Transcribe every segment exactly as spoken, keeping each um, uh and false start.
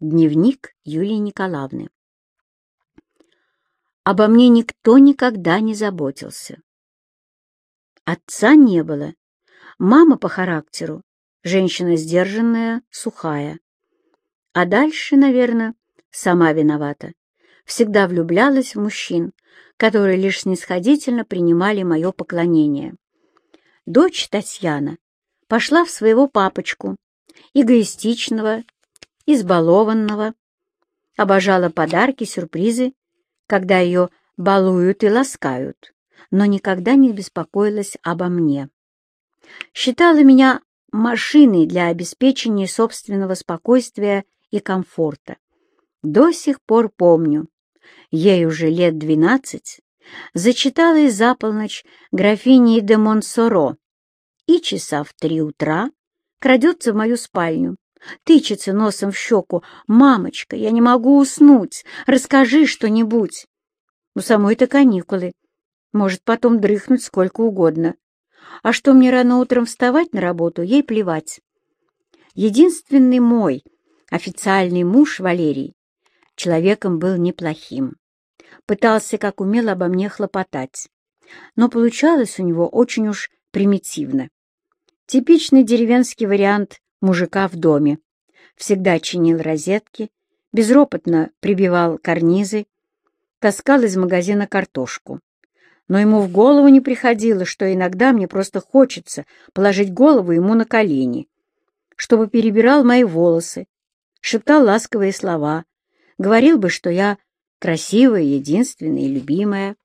Дневник Юлии Николаевны. Обо мне никто никогда не заботился. Отца не было. Мама по характеру — женщина сдержанная, сухая. А дальше, наверное, сама виновата. Всегда влюблялась в мужчин, которые лишь снисходительно принимали мое поклонение. Дочь Татьяна пошла в своего папочку, эгоистичного, избалованного, обожала подарки, сюрпризы, когда ее балуют и ласкают, но никогда не беспокоилась обо мне. Считала меня машиной для обеспечения собственного спокойствия и комфорта. До сих пор помню, ей уже лет двенадцать, зачитала за полночь графини де Монсоро и часа в три утра крадется в мою спальню, тычется носом в щеку. «Мамочка, я не могу уснуть, расскажи что-нибудь». У самой-то каникулы, может потом дрыхнуть сколько угодно. А что мне рано утром вставать на работу, ей плевать. Единственный мой официальный муж, Валерий, человеком был неплохим. Пытался, как умел, обо мне хлопотать. Но получалось у него очень уж примитивно. Типичный деревенский вариант мужика в доме. Всегда чинил розетки, безропотно прибивал карнизы, таскал из магазина картошку. Но ему в голову не приходило, что иногда мне просто хочется положить голову ему на колени, чтобы перебирал мои волосы, шептал ласковые слова, говорил бы, что я красивая, единственная и любимая.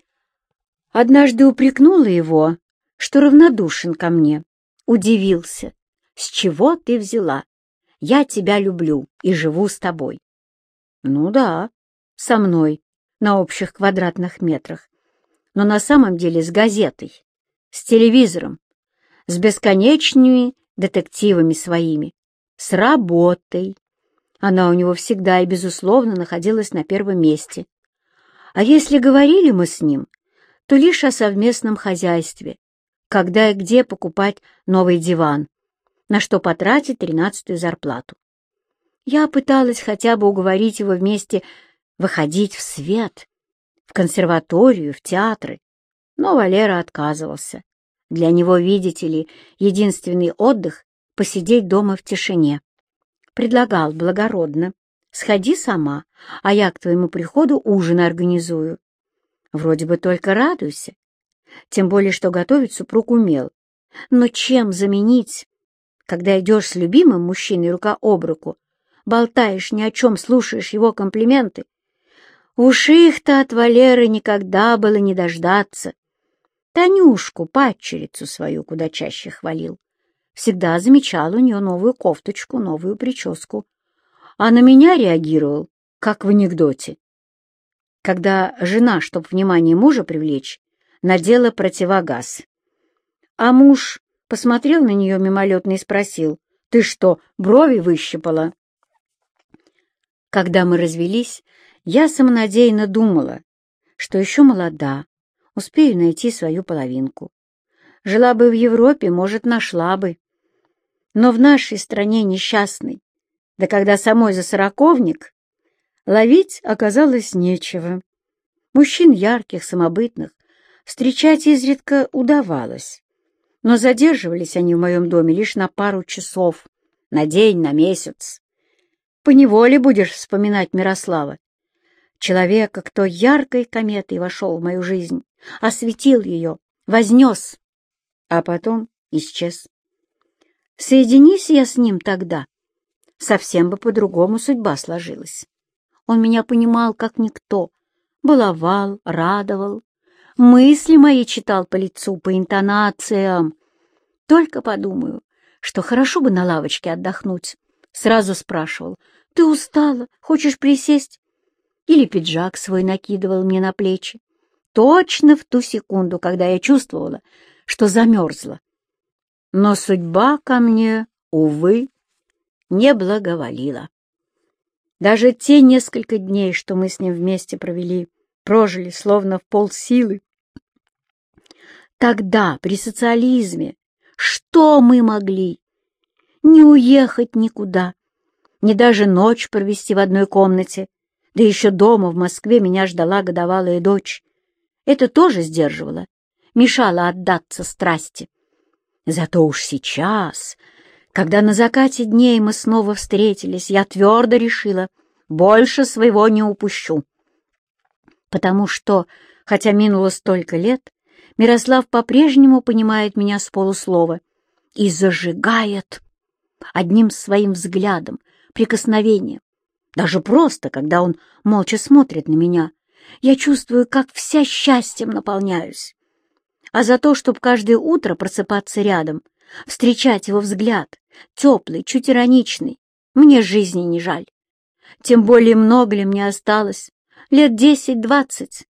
Однажды упрекнула его, что равнодушен ко мне. Удивился. «С чего ты взяла? Я тебя люблю и живу с тобой». Ну да, со мной, на общих квадратных метрах, но на самом деле с газетой, с телевизором, с бесконечными детективами своими, с работой. Она у него всегда и, безусловно, находилась на первом месте. А если говорили мы с ним, то лишь о совместном хозяйстве, когда и где покупать новый диван, на что потратить тринадцатую зарплату. Я пыталась хотя бы уговорить его вместе выходить в свет, в консерваторию, в театры, но Валера отказывался. Для него, видите ли, единственный отдых — посидеть дома в тишине. Предлагал благородно: сходи сама, а я к твоему приходу ужин организую. Вроде бы только радуйся, тем более что готовить супруг умел. Но чем заменить, когда идешь с любимым мужчиной рука об руку, болтаешь ни о чем, слушаешь его комплименты? Уж их-то от Валеры никогда было не дождаться. Танюшку, падчерицу свою, куда чаще хвалил. Всегда замечал у нее новую кофточку, новую прическу. А на меня реагировал, как в анекдоте. Когда жена, чтоб внимание мужа привлечь, надела противогаз. А муж посмотрел на нее мимолетно и спросил: «Ты что, брови выщипала?» Когда мы развелись, я самонадеянно думала, что еще молода, успею найти свою половинку. Жила бы в Европе, может, нашла бы. Но в нашей стране несчастной, да когда самой за сороковник, ловить оказалось нечего. Мужчин ярких, самобытных встречать изредка удавалось, но задерживались они в моем доме лишь на пару часов, на день, на месяц. Поневоле будешь вспоминать Мирослава, человека, кто яркой кометой вошел в мою жизнь, осветил ее, вознес, а потом исчез. Соединись я с ним тогда, совсем бы по-другому судьба сложилась. Он меня понимал как никто, баловал, радовал, мысли мои читал по лицу, по интонациям. Только подумаю, что хорошо бы на лавочке отдохнуть. Сразу спрашивал: «Ты устала? Хочешь присесть?» Или пиджак свой накидывал мне на плечи. Точно в ту секунду, когда я чувствовала, что замерзла. Но судьба ко мне, увы, не благоволила. Даже те несколько дней, что мы с ним вместе провели, прожили словно в полсилы. Тогда, при социализме, что мы могли? Не уехать никуда, ни даже ночь провести в одной комнате, да еще дома в Москве меня ждала годовалая дочь. Это тоже сдерживало, мешало отдаться страсти. Зато уж сейчас, когда на закате дней мы снова встретились, я твердо решила, больше своего не упущу. Потому что, хотя минуло столько лет, Мирослав по-прежнему понимает меня с полуслова и зажигает одним своим взглядом, прикосновением. Даже просто, когда он молча смотрит на меня, я чувствую, как вся счастьем наполняюсь. А за то, чтобы каждое утро просыпаться рядом, встречать его взгляд, теплый, чуть ироничный, мне жизни не жаль. Тем более много ли мне осталось? Лет десять-двадцать.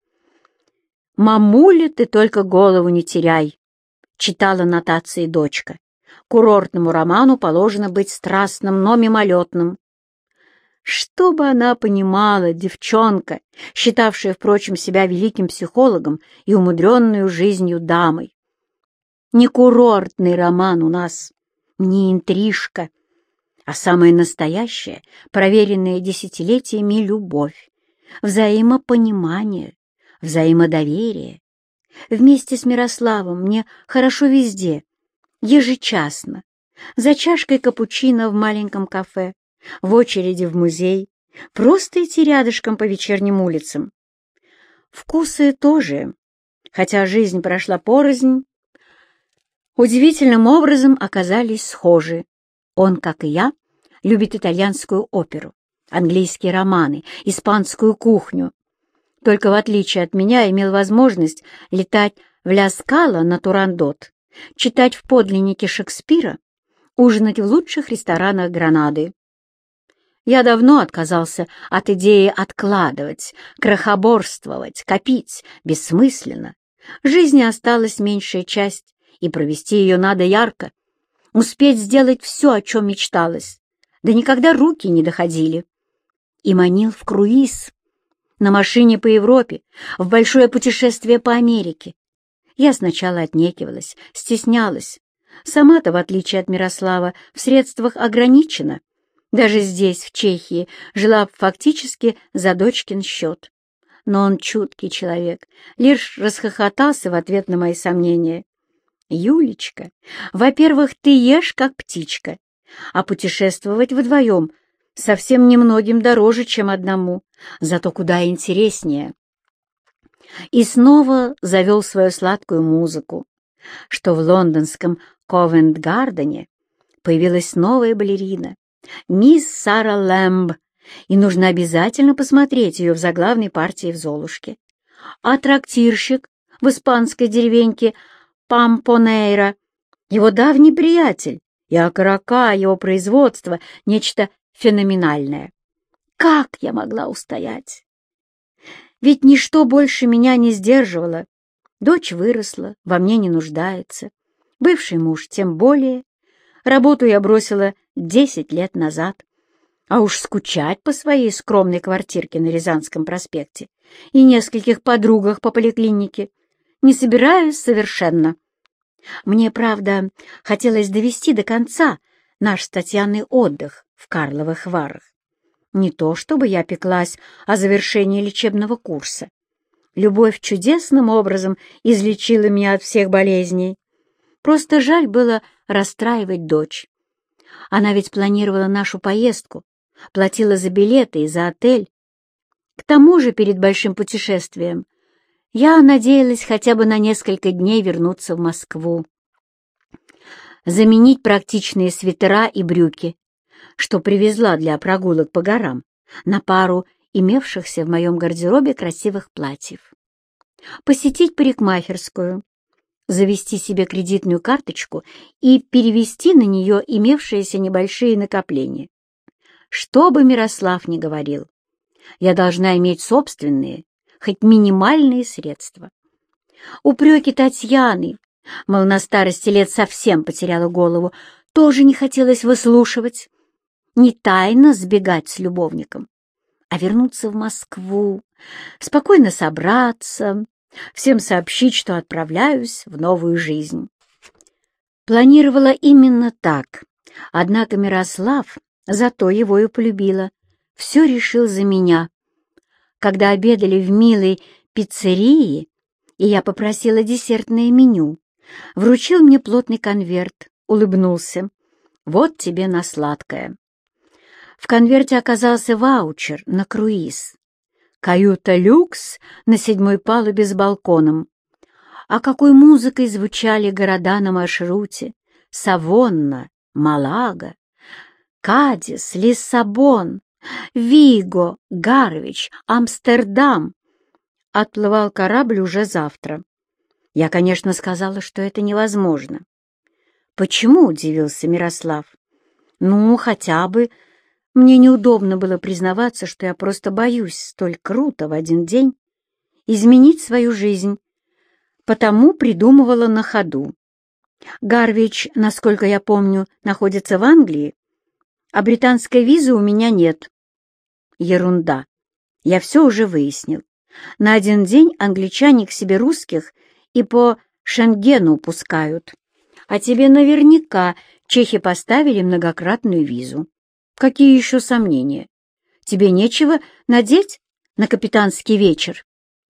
«Мамуля, ты только голову не теряй», — читала нотации дочка. Курортному роману положено быть страстным, но мимолетным. Что бы она понимала, девчонка, считавшая, впрочем, себя великим психологом и умудренную жизнью дамой. Не курортный роман у нас, не интрижка, а самая настоящая, проверенная десятилетиями любовь, взаимопонимание, взаимодоверие. Вместе с Мирославом мне хорошо везде, ежечасно, за чашкой капучино в маленьком кафе, в очереди в музей, просто идти рядышком по вечерним улицам. Вкусы тоже, хотя жизнь прошла порознь, удивительным образом оказались схожи. Он, как и я, любит итальянскую оперу, английские романы, испанскую кухню. Только в отличие от меня имел возможность летать в Ля Скала на Турандот, читать в подлиннике Шекспира, ужинать в лучших ресторанах Гранады. Я давно отказался от идеи откладывать, крохоборствовать, копить. Бессмысленно. Жизни осталась меньшая часть, и провести ее надо ярко. Успеть сделать все, о чем мечталось. Да никогда руки не доходили. И манил в круиз, на машине по Европе, в большое путешествие по Америке. Я сначала отнекивалась, стеснялась. Сама-то, в отличие от Мирослава, в средствах ограничена. Даже здесь, в Чехии, жила фактически за дочкин счет. Но он чуткий человек, лишь расхохотался в ответ на мои сомнения. «Юлечка, во-первых, ты ешь, как птичка, а путешествовать вдвоем совсем немногим дороже, чем одному, зато куда интереснее». И снова завел свою сладкую музыку, что в лондонском Ковент-Гардене появилась новая балерина, мисс Сара Лэмб, и нужно обязательно посмотреть ее в заглавной партии в «Золушке». А трактирщик в испанской деревеньке Пампонейра, его давний приятель, и окорока его производства — нечто феноменальное. Как я могла устоять? Ведь ничто больше меня не сдерживало. Дочь выросла, во мне не нуждается. Бывший муж тем более. Работу я бросила десять лет назад. А уж скучать по своей скромной квартирке на Рязанском проспекте и нескольких подругах по поликлинике не собираюсь совершенно. Мне, правда, хотелось довести до конца наш с Татьяной отдых в Карловых Варах. Не то чтобы я пеклась о завершении лечебного курса. Любовь чудесным образом излечила меня от всех болезней. Просто жаль было расстраивать дочь. Она ведь планировала нашу поездку, платила за билеты и за отель. К тому же перед большим путешествием я надеялась хотя бы на несколько дней вернуться в Москву. Заменить практичные свитера и брюки, что привезла для прогулок по горам, на пару имевшихся в моем гардеробе красивых платьев. Посетить парикмахерскую, завести себе кредитную карточку и перевести на нее имевшиеся небольшие накопления. Что бы Мирослав ни говорил, я должна иметь собственные, хоть минимальные средства. Упреки Татьяны, мол, на старости лет совсем потеряла голову, тоже не хотелось выслушивать. Не тайно сбегать с любовником, а вернуться в Москву, спокойно собраться, всем сообщить, что отправляюсь в новую жизнь. Планировала именно так, однако Мирослав Зато его и полюбила. Все решил за меня. Когда обедали в милой пиццерии, и я попросила десертное меню, вручил мне плотный конверт, улыбнулся. «Вот тебе на сладкое». В конверте оказался ваучер на круиз. Каюта люкс на седьмой палубе с балконом. А какой музыкой звучали города на маршруте: Савонна, Малага, Кадис, Лиссабон, Виго, Гарвич, Амстердам. Отплывал корабль уже завтра. Я, конечно, сказала, что это невозможно. «Почему?» — удивился Мирослав. «Ну, хотя бы. Мне неудобно было признаваться, что я просто боюсь столь круто в один день изменить свою жизнь, потому придумывала на ходу. Гарвич, насколько я помню, находится в Англии, а британской визы у меня нет». «Ерунда. Я все уже выяснил. На один день англичане к себе русских и по Шенгену пускают. А тебе наверняка чехи поставили многократную визу. Какие еще сомнения? Тебе нечего надеть на капитанский вечер?»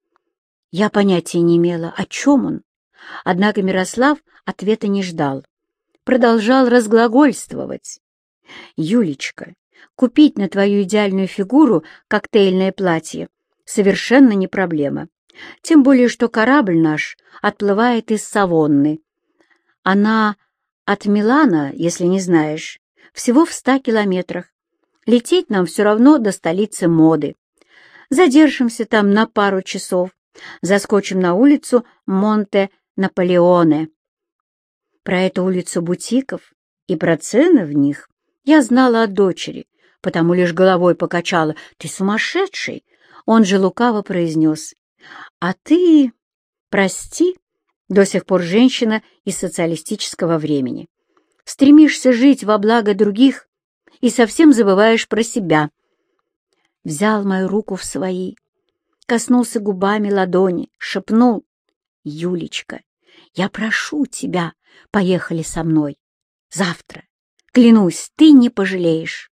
Я понятия не имела, о чем он. Однако Мирослав ответа не ждал. Продолжал разглагольствовать. «Юлечка, купить на твою идеальную фигуру коктейльное платье совершенно не проблема. Тем более, что корабль наш отплывает из Савонны. Она от Милана, если не знаешь, всего в ста километрах. Лететь нам все равно до столицы моды. Задержимся там на пару часов, заскочим на улицу Монте-Наполеоне. Про эту улицу бутиков и про цены в них я знала от дочери, потому лишь головой покачала. «Ты сумасшедший!» Он же лукаво произнес: «А ты, прости, до сих пор женщина из социалистического времени. Стремишься жить во благо других и совсем забываешь про себя». Взял мою руку в свои, коснулся губами ладони, шепнул: «Юлечка, я прошу тебя, поехали со мной. Завтра, клянусь, ты не пожалеешь».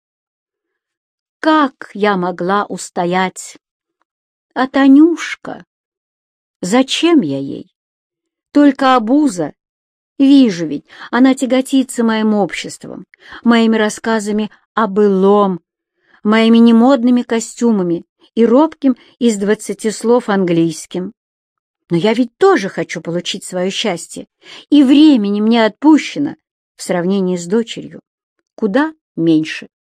Как я могла устоять? А Танюшка? Зачем я ей? Только обуза. Вижу ведь, она тяготится моим обществом, моими рассказами о былом, моими немодными костюмами и робким из двадцати слов английским. Но я ведь тоже хочу получить свое счастье, и времени мне отпущено в сравнении с дочерью куда меньше.